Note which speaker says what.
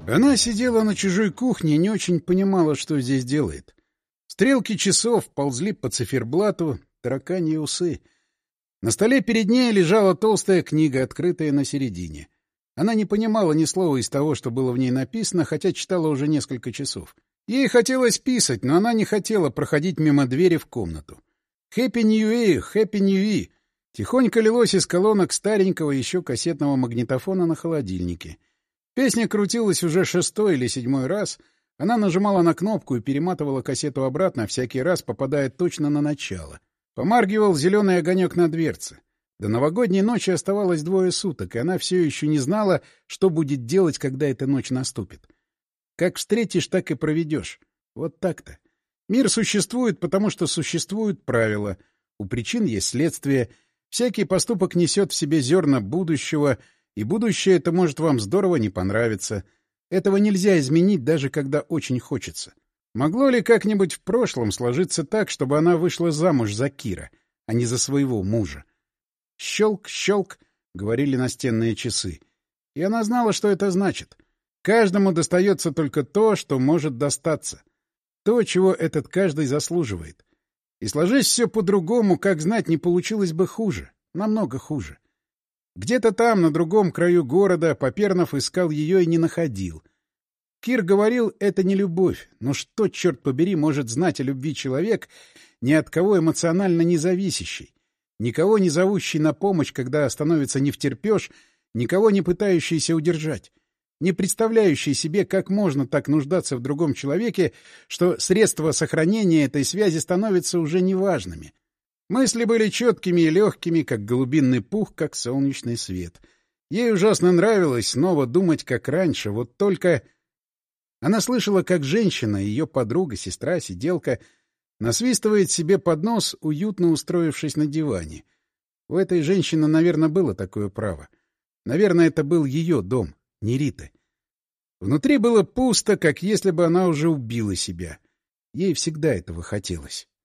Speaker 1: Она сидела на чужой кухне и не очень понимала, что здесь делает. Стрелки часов ползли по циферблату, тараканьи усы. На столе перед ней лежала толстая книга, открытая на середине. Она не понимала ни слова из того, что было в ней написано, хотя читала уже несколько часов. Ей хотелось писать, но она не хотела проходить мимо двери в комнату. «Хэппи Нью-И! Хэппи Нью-И!» тихонько лилось из колонок старенького еще кассетного магнитофона на холодильнике. Песня крутилась уже 6-й или 7-й раз. Она нажимала на кнопку и перематывала кассету обратно, всякий раз попадая точно на начало. Помаргивал зеленый огонек на дверце. До новогодней ночи оставалось 2 суток, и она все еще не знала, что будет делать, когда эта ночь наступит. Как встретишь, так и проведешь. Вот так-то. Мир существует, потому что существуют правила. У причин есть следствие. Всякий поступок несет в себе зерна будущего, и будущее это может вам здорово не понравиться. Этого нельзя изменить, даже когда очень хочется. Могло ли как-нибудь в прошлом сложиться так, чтобы она вышла замуж за Кира, а не за своего мужа? «Щелк, щелк», — говорили настенные часы. И она знала, что это значит. Каждому достается только то, что может достаться. То, чего этот каждый заслуживает. И сложись все по-другому, как знать, не получилось бы хуже. Намного хуже. Где-то там, на другом краю города, Попернов искал ее и не находил. Кир говорил, это не любовь. Но что, черт побери, может знать о любви человек, ни от кого эмоционально не зависящий, никого не зовущий на помощь, когда становится невтерпеж, никого не пытающийся удержать, не представляющий себе, как можно так нуждаться в другом человеке, что средства сохранения этой связи становятся уже неважными. Мысли были четкими и легкими, как голубиный пух, как солнечный свет. Ей ужасно нравилось снова думать, как раньше, вот только... Она слышала, как женщина, ее подруга, сестра, сиделка, насвистывает себе под нос, уютно устроившись на диване. У этой женщины, наверное, было такое право. Наверное, это был ее дом, не Риты. Внутри было пусто, как если бы она уже убила себя. Ей всегда этого хотелось.